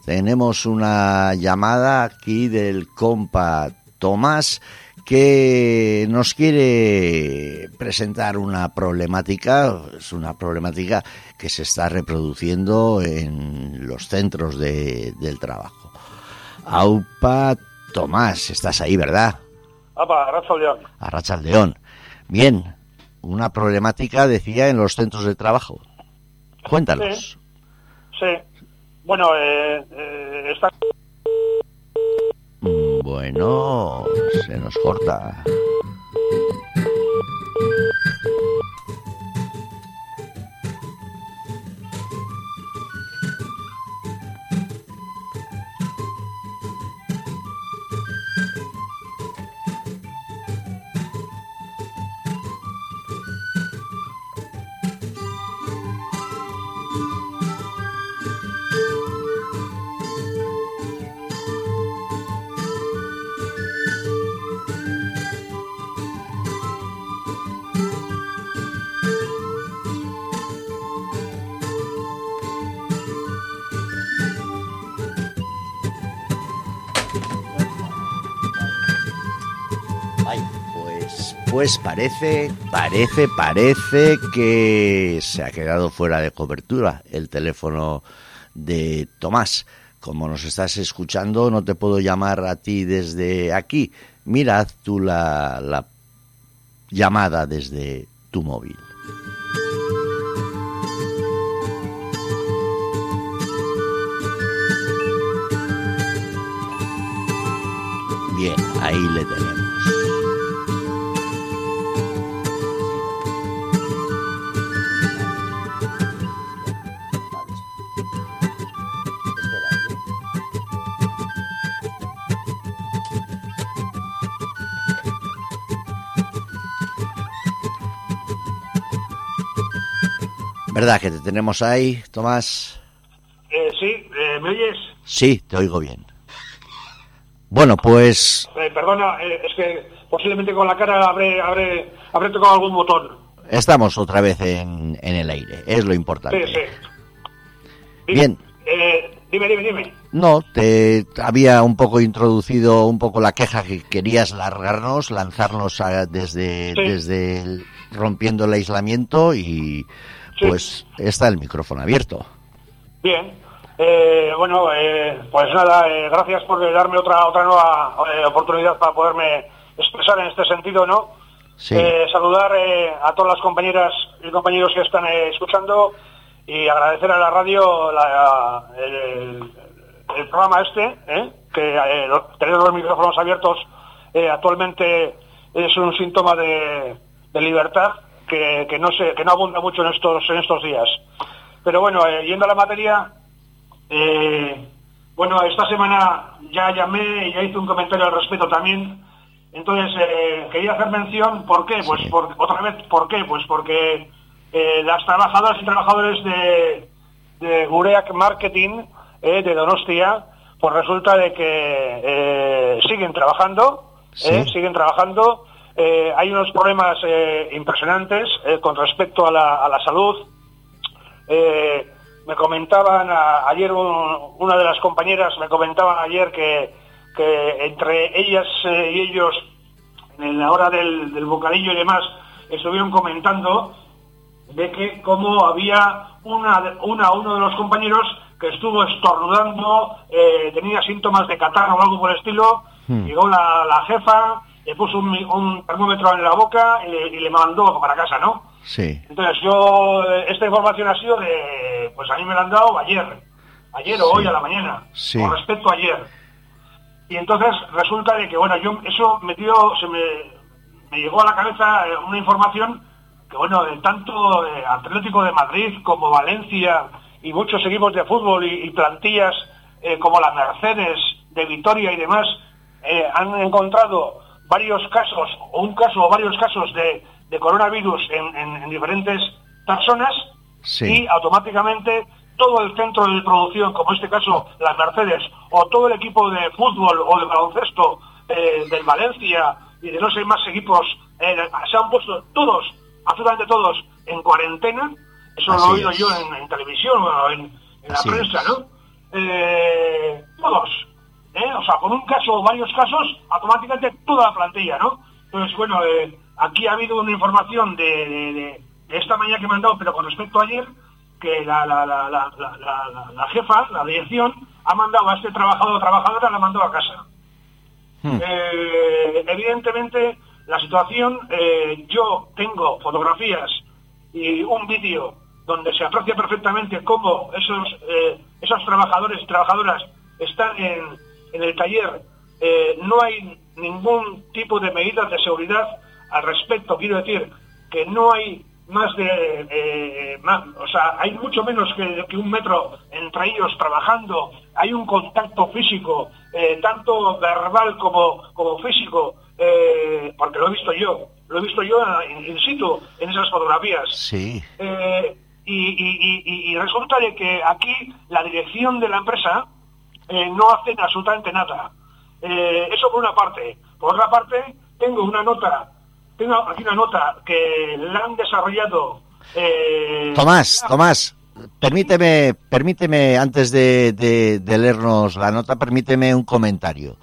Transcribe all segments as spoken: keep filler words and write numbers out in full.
tenemos una llamada aquí del compa Tomás que nos quiere presentar una problemática, es una problemática que se está reproduciendo en los centros de, del trabajo. Aupa Tomás, estás ahí, ¿verdad? Apa, Arratsaldeon. Arratsaldeon. Bien, una problemática, decía, en los centros de trabajo. Cuéntanos. Sí, sí. Bueno, eh, eh, está... Bueno, se nos corta. Pues parece, parece, parece que se ha quedado fuera de cobertura el teléfono de Tomás. Como nos estás escuchando, no te puedo llamar a ti desde aquí. Mira, haz tú la, la llamada desde tu móvil. Bien, ahí le tenemos. ¿Verdad que te tenemos ahí, Tomás? Eh, sí, eh, ¿me oyes? Sí, te oigo bien. Bueno, pues... Eh, perdona, eh, es que posiblemente con la cara habré, habré, habré tocado algún botón. Estamos otra vez en, en el aire, es lo importante. Sí, sí. Dime, bien. Eh, dime, dime, dime. No, te había un poco introducido un poco la queja que querías largarnos, lanzarnos a, desde, sí. desde el, rompiendo el aislamiento y... Sí. Pues está el micrófono abierto. Bien, eh, bueno, eh, pues nada, eh, gracias por darme otra otra nueva eh, oportunidad para poderme expresar en este sentido, ¿no? Sí. Eh, saludar eh, a todas las compañeras y compañeros que están eh, escuchando y agradecer a la radio la, el, el programa este, ¿eh? que eh, tener los micrófonos abiertos eh, actualmente es un síntoma de, de libertad. Que, que no se, que no abunda mucho en estos en estos días. Pero bueno, eh, yendo a la materia, eh, bueno, esta semana ya llamé y ya hice un comentario al respecto también. Entonces, eh, quería hacer mención, ¿por qué? Pues, sí. por, otra vez, ¿por qué? Pues porque eh, las trabajadoras y trabajadores de, de Gureak Marketing, eh, de Donostia, pues resulta de que eh, siguen trabajando, sí. eh, siguen trabajando. Eh, hay unos problemas eh, impresionantes eh, con respecto a la, a la salud. Eh, me comentaban a, ayer un, una de las compañeras me comentaban ayer que, que entre ellas eh, y ellos en la hora del, del bocadillo y demás estuvieron comentando de que como había una, una uno de los compañeros que estuvo estornudando, eh, tenía síntomas de catarro o algo por el estilo. hmm. Llegó la, la jefa, le puso un, un termómetro en la boca y le, y le mandó para casa, ¿no? Sí. Entonces yo, esta información ha sido de, pues a mí me la han dado ayer, ayer sí. o hoy a la mañana, sí. con respecto a ayer. Y entonces resulta de que, bueno, yo eso me dio, se me, me llegó a la cabeza una información que, bueno, de tanto eh, Atlético de Madrid como Valencia y muchos equipos de fútbol y, y plantillas eh, como la Mercedes de Vitoria y demás, eh, han encontrado varios casos, o un caso o varios casos de, de coronavirus en, en, en diferentes personas, sí. y automáticamente todo el centro de producción, como en este caso las Mercedes, o todo el equipo de fútbol o de baloncesto eh, del Valencia y de no sé más equipos, eh, se han puesto todos, absolutamente todos, en cuarentena. Eso Así lo he oído es. yo en, en televisión o en, en la prensa, ¿no? Eh, todos, ¿eh? O sea, con un caso o varios casos, automáticamente toda la plantilla, ¿no? Entonces, bueno, eh, aquí ha habido una información de, de, de, de esta mañana que me han dado, pero con respecto a ayer, que la, la, la, la, la, la, la jefa, la dirección, ha mandado a este trabajador o trabajadora, la mandó a casa. Hmm. Eh, evidentemente, la situación, eh, yo tengo fotografías y un vídeo donde se aprecia perfectamente cómo esos eh, esos trabajadores y trabajadoras están en, en el taller. Eh, no hay ningún tipo de medidas de seguridad al respecto. Quiero decir que no hay más de eh, más, o sea, hay mucho menos que, que un metro entre ellos trabajando. Hay un contacto físico, eh, tanto verbal como como físico, eh, porque lo he visto yo lo he visto yo in, in situ en esas fotografías. Sí. Eh, y, y, y, y resulta de que aquí la dirección de la empresa eh, no hacen absolutamente nada. Eh, eso por una parte. Por otra parte, tengo una nota, tengo aquí una nota que la han desarrollado. Eh, Tomás, la... Tomás, permíteme, permíteme antes de, de, de leernos la nota, permíteme un comentario.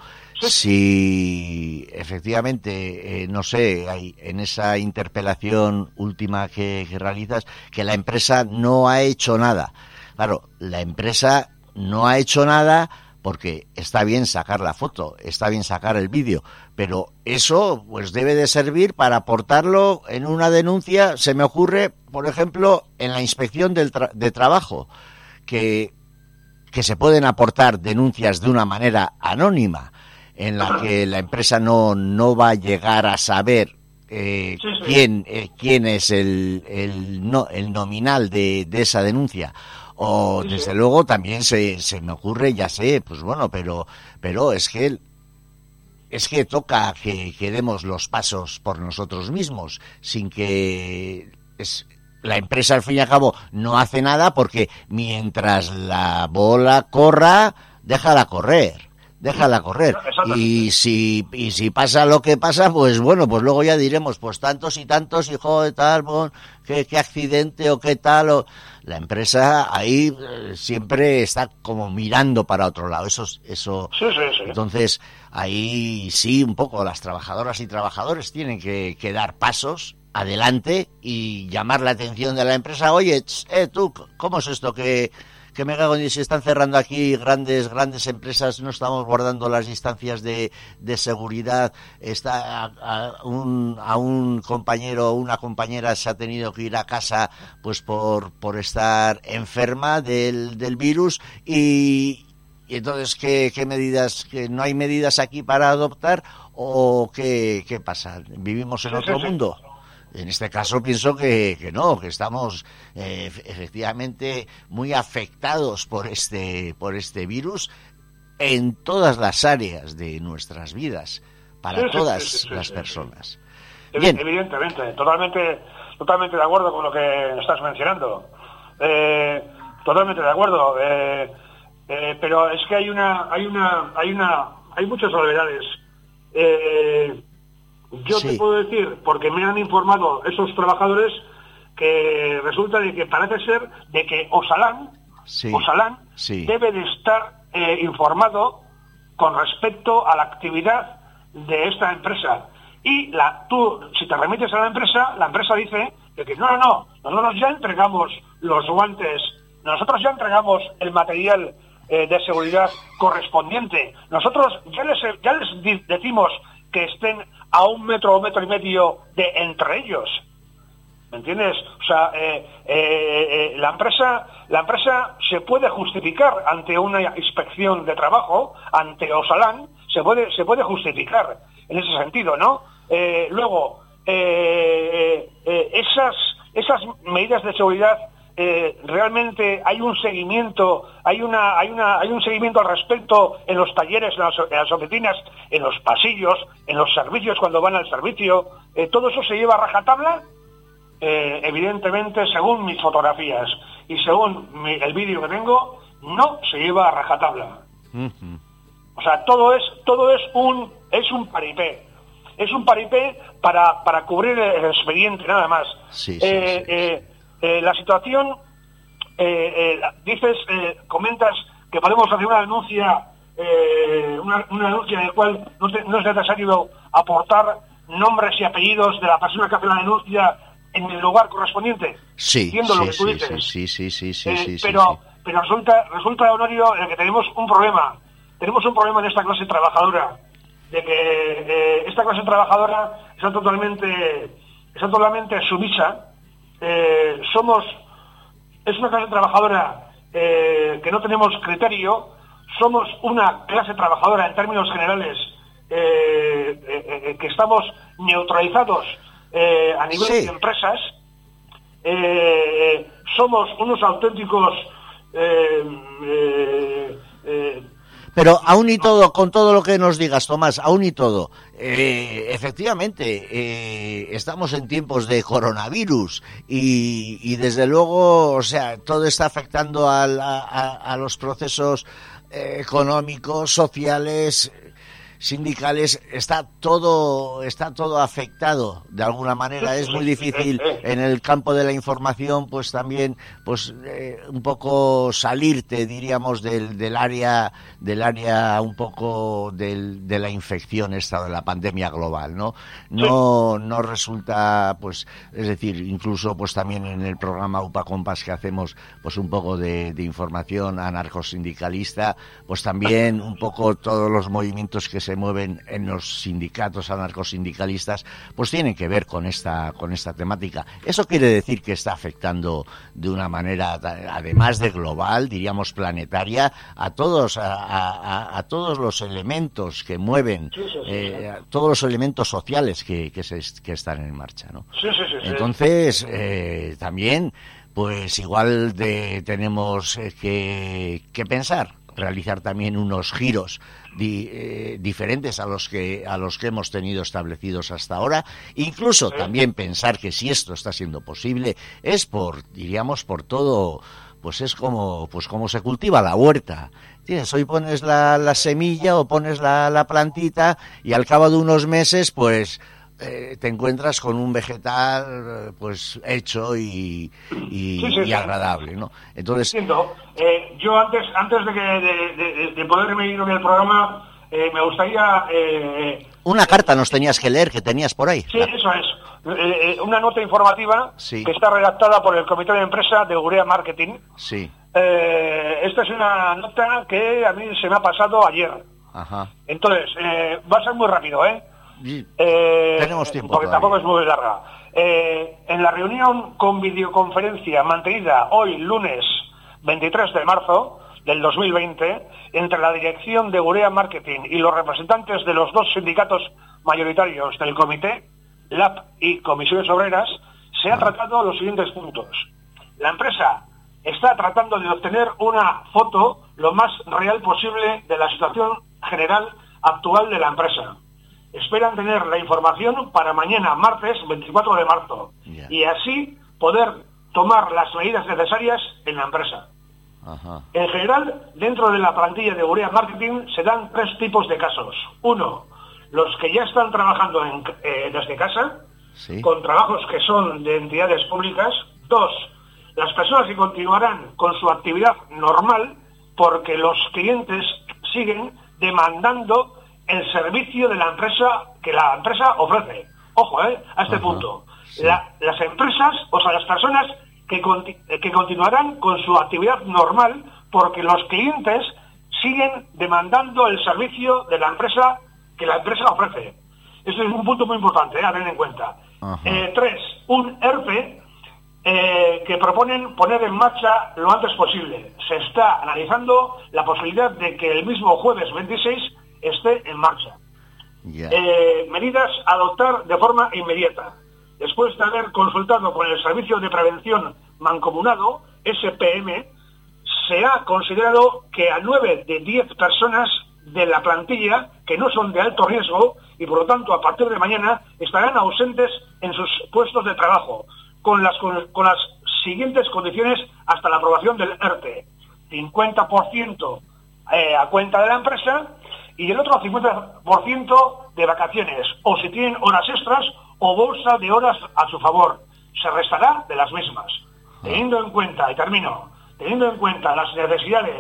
Si efectivamente, eh, no sé, hay en esa interpelación última que, que realizas, que la empresa no ha hecho nada. Claro, la empresa no ha hecho nada porque está bien sacar la foto, está bien sacar el vídeo, pero eso pues debe de servir para aportarlo en una denuncia. Se me ocurre, por ejemplo, en la inspección del tra- de trabajo, que, que se pueden aportar denuncias de una manera anónima, en la que la empresa no no va a llegar a saber eh, sí, sí. quién eh, quién es el el no el nominal de, de esa denuncia. O sí, desde sí. luego también se se me ocurre, ya sé, pues bueno, pero pero es que es que toca que, que demos los pasos por nosotros mismos, sin que es la empresa al fin y al cabo no hace nada, porque mientras la bola corra, déjala correr. Déjala correr. Y si y si pasa lo que pasa, pues bueno, pues luego ya diremos, pues tantos y tantos, hijo de tal, bon, qué, qué accidente o qué tal. O... La empresa ahí eh, siempre está como mirando para otro lado. Eso, eso. Sí, sí, sí. Entonces, ahí sí, un poco las trabajadoras y trabajadores tienen que, que dar pasos adelante y llamar la atención de la empresa. Oye, eh, tú, ¿cómo es esto que... que me cago en Dios, si están cerrando aquí grandes grandes empresas, no estamos guardando las distancias de, de seguridad, está a, a, un, a un compañero o una compañera se ha tenido que ir a casa pues por por estar enferma del, del virus y, y entonces ¿qué, qué medidas? ¿Que no hay medidas aquí para adoptar o qué, qué pasa? ¿Vivimos en otro mundo? En este caso pienso que, que no, que estamos eh, efectivamente muy afectados por este por este virus en todas las áreas de nuestras vidas, para sí, todas sí, sí, sí, las sí, personas. Sí. Bien. Evidentemente, totalmente totalmente de acuerdo con lo que estás mencionando. Eh, totalmente de acuerdo. Eh, eh, pero es que hay una hay una hay una hay muchas novedades. Eh, Yo sí. te puedo decir, porque me han informado esos trabajadores, que resulta de que parece ser de que Osalan, sí. Osalan sí. debe de estar eh, informado con respecto a la actividad de esta empresa. Y la, tú, si te remites a la empresa, la empresa dice de que no, no, no, nosotros ya entregamos los guantes, nosotros ya entregamos el material eh, de seguridad correspondiente, nosotros ya les, ya les di- decimos que estén a un metro o metro y medio de entre ellos, ¿me entiendes? O sea, eh, eh, eh, la empresa, la empresa se puede justificar ante una inspección de trabajo, ante Osalan, se puede, se puede justificar en ese sentido, ¿no? Eh, luego, eh, eh, esas, esas medidas de seguridad. Eh, realmente hay un seguimiento, hay una, hay una, hay un seguimiento al respecto en los talleres, en las, en las oficinas, en los pasillos, en los servicios cuando van al servicio. Eh, todo eso se lleva a rajatabla, eh, evidentemente, según mis fotografías y según mi, el vídeo que tengo, no se lleva a rajatabla. Uh-huh. O sea, todo es, todo es un, es un paripé. Es un paripé para, para cubrir el expediente, nada más. Sí, sí, eh, sí. Eh, Eh, la situación, eh, eh, dices, eh, comentas que podemos hacer una denuncia eh, una, una denuncia en la cual no, te, no es necesario aportar nombres y apellidos de la persona que hace la denuncia en el lugar correspondiente. Sí, Entiendo sí, lo que tú sí, dices. sí, sí, sí, sí, eh, sí, pero, sí, sí. pero resulta, resulta, Honorio, eh, que tenemos un problema. Tenemos un problema en esta clase trabajadora, de que eh, esta clase trabajadora está totalmente, está totalmente sumisa. Eh, somos, es una clase trabajadora eh, que no tenemos criterio. Somos una clase trabajadora en términos generales eh, eh, eh, que estamos neutralizados eh, a nivel Sí. de empresas. Eh, somos unos auténticos eh, eh, eh, Pero aún y todo, con todo lo que nos digas, Tomás, aún y todo, eh, efectivamente, eh, estamos en tiempos de coronavirus y, y desde luego, o sea, todo está afectando a, la, a, a los procesos eh, económicos, sociales, sindicales, está todo está todo afectado de alguna manera. Es muy difícil en el campo de la información, pues también, pues eh, un poco salirte, diríamos, del, del área del área un poco del, de la infección esta de la pandemia global, ¿no? No no resulta, pues, es decir, incluso pues también en el programa UPA Compas que hacemos, pues un poco de, de información anarcosindicalista, pues también un poco todos los movimientos que se mueven en los sindicatos anarcosindicalistas, pues tienen que ver con esta con esta temática. Eso quiere decir que está afectando de una manera, además de global, diríamos planetaria, a todos a, a, a todos los elementos que mueven, sí, sí, sí, eh, sí. a todos los elementos sociales que, que, se, que están en marcha, ¿no? Sí, sí, sí, sí. Entonces, eh, también, pues igual de, tenemos eh, que, que pensar, realizar también unos giros di, eh, diferentes a los que a los que hemos tenido establecidos hasta ahora. Incluso sí. También pensar que si esto está siendo posible es por, diríamos, por todo, pues es como pues como se cultiva la huerta. Tienes, hoy pones la, la semilla o pones la, la plantita y al cabo de unos meses, pues Eh, te encuentras con un vegetal pues hecho y, y, sí, sí, y sí. agradable, ¿no? Entonces, eh, yo antes antes de que de, de, de poderme ir en el programa, eh, me gustaría eh, una carta nos tenías que leer que tenías por ahí. Sí, eso es. Eh, una nota informativa sí. que está redactada por el Comité de Empresa de Gurea Marketing. Sí. Eh, esta es una nota que a mí se me ha pasado ayer. Ajá. Entonces, eh, va a ser muy rápido, ¿eh? Sí. Eh, Tenemos tiempo porque todavía. tampoco es muy larga. Eh, en la reunión con videoconferencia mantenida hoy, lunes veintitrés de marzo del dos mil veinte, entre la dirección de Gurea Marketing y los representantes de los dos sindicatos mayoritarios del comité, L A P y Comisiones Obreras, se han tratado los siguientes puntos. La empresa está tratando de obtener una foto lo más real posible de la situación general actual de la empresa. Esperan tener la información para mañana, martes veinticuatro de marzo, yeah. y así poder tomar las medidas necesarias en la empresa. Ajá. En general, dentro de la plantilla de Gurea Marketing se dan tres tipos de casos. Uno, los que ya están trabajando en, eh, desde casa, sí. con trabajos que son de entidades públicas. Dos, las personas que continuarán con su actividad normal porque los clientes siguen demandando el servicio de la empresa que la empresa ofrece. Ojo, eh, a este Ajá, punto. Sí. La, las empresas, o sea, las personas que, conti que continuarán con su actividad normal porque los clientes siguen demandando el servicio de la empresa que la empresa ofrece. Eso es un punto muy importante, eh, a tener en cuenta. Eh, tres, un E R P E eh, que proponen poner en marcha lo antes posible. Se está analizando la posibilidad de que el mismo jueves veintiséis esté en marcha. Yeah. Eh, medidas a adoptar de forma inmediata. Después de haber consultado con el Servicio de Prevención Mancomunado, S P M, se ha considerado que a nueve de diez personas de la plantilla que no son de alto riesgo y por lo tanto a partir de mañana estarán ausentes en sus puestos de trabajo, con las, con, con las siguientes condiciones hasta la aprobación del E R T E. cincuenta por ciento eh, a cuenta de la empresa y el otro cincuenta por ciento de vacaciones, o si tienen horas extras o bolsa de horas a su favor. Se restará de las mismas. Teniendo en cuenta, y termino, teniendo en cuenta las necesidades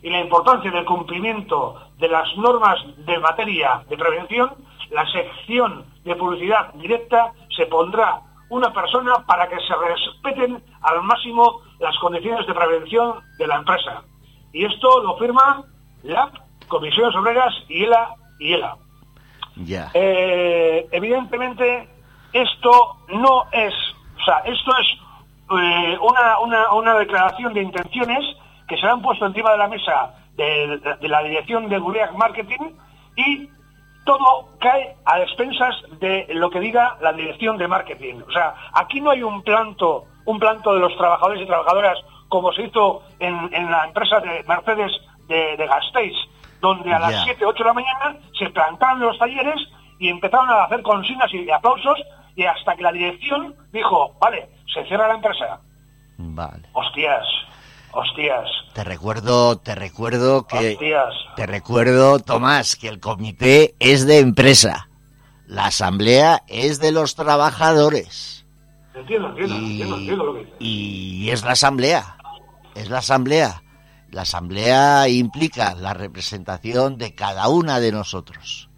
y la importancia del cumplimiento de las normas de materia de prevención, la sección de publicidad directa se pondrá una persona para que se respeten al máximo las condiciones de prevención de la empresa. Y esto lo firma la Comisiones Obreras y ELA y ELA. Ya. Eh, evidentemente, esto no es, o sea, esto es eh, una, una, una declaración de intenciones que se han puesto encima de la mesa de, de la dirección de Gureak Marketing, y todo cae a expensas de lo que diga la dirección de marketing. O sea, aquí no hay un planto, un planto de los trabajadores y trabajadoras como se hizo en, en la empresa de Mercedes de, de Gasteiz, donde a las yeah. siete, ocho de la mañana se plantaron en los talleres y empezaron a hacer consignas y aplausos, y hasta que la dirección dijo, vale, se cierra la empresa. Vale. Hostias, hostias. Te recuerdo, te recuerdo que... Hostias. Te recuerdo, Tomás, que el comité es de empresa. La asamblea es de los trabajadores. Entiendo, entiendo, y, entiendo, entiendo lo que dices. Y es la asamblea. Es la asamblea. La asamblea implica la representación de cada una de nosotros.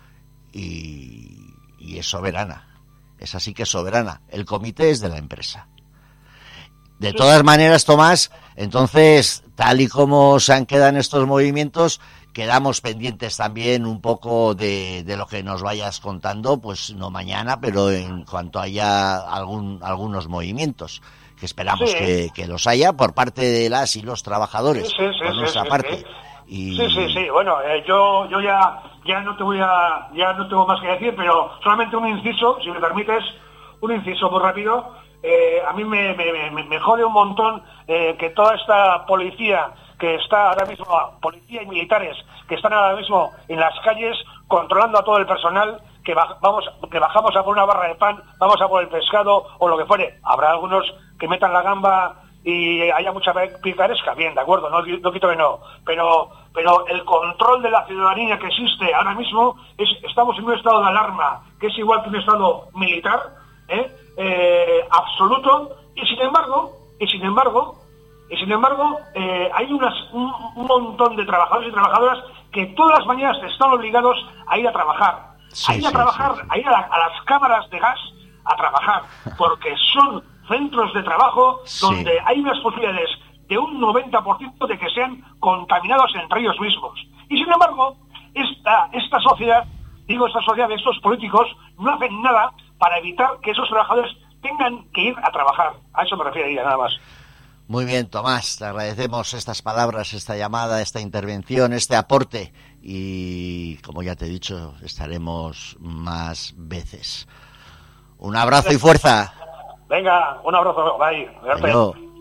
Y, y es soberana. Es así que es soberana. El comité es de la empresa. De Sí. todas maneras, Tomás, entonces, tal y como se han quedado en estos movimientos, quedamos pendientes también un poco de, de lo que nos vayas contando, pues no mañana, pero en cuanto haya algún algunos movimientos, que esperamos Sí. que, que los haya por parte de las y los trabajadores, Sí, sí, sí, por sí, nuestra sí, parte. sí. Y... Sí, sí, sí. Bueno, eh, yo yo ya ya no te voy a ya no tengo más que decir, pero solamente un inciso, si me permites, un inciso muy rápido. Eh, a mí me, me, me, me jode un montón eh, que toda esta policía que está ahora mismo, policía y militares que están ahora mismo en las calles controlando a todo el personal, que baj, vamos que bajamos a por una barra de pan, vamos a por el pescado o lo que fuere. Habrá algunos que metan la gamba y haya mucha picaresca, bien, de acuerdo, no, no quito que no, pero pero el control de la ciudadanía que existe ahora mismo, es estamos en un estado de alarma, que es igual que un estado militar, ¿eh? Eh, absoluto, y sin embargo, y sin embargo, y sin embargo, eh, hay unas, un, un montón de trabajadores y trabajadoras que todas las mañanas están obligados a ir a trabajar, Sí, a ir a sí, trabajar, sí, sí. a ir a, la, a las cámaras de gas a trabajar, porque son centros de trabajo Sí. donde hay unas posibilidades de un noventa por ciento de que sean contaminados entre ellos mismos. Y sin embargo, esta, esta sociedad, digo esta sociedad de estos políticos, no hacen nada para evitar que esos trabajadores tengan que ir a trabajar. A eso me refiero, nada más. Muy bien, Tomás, te agradecemos estas palabras, esta llamada, esta intervención, este aporte, y como ya te he dicho, estaremos más veces. Un abrazo y fuerza. Venga, un abrazo. Bye. Adiós.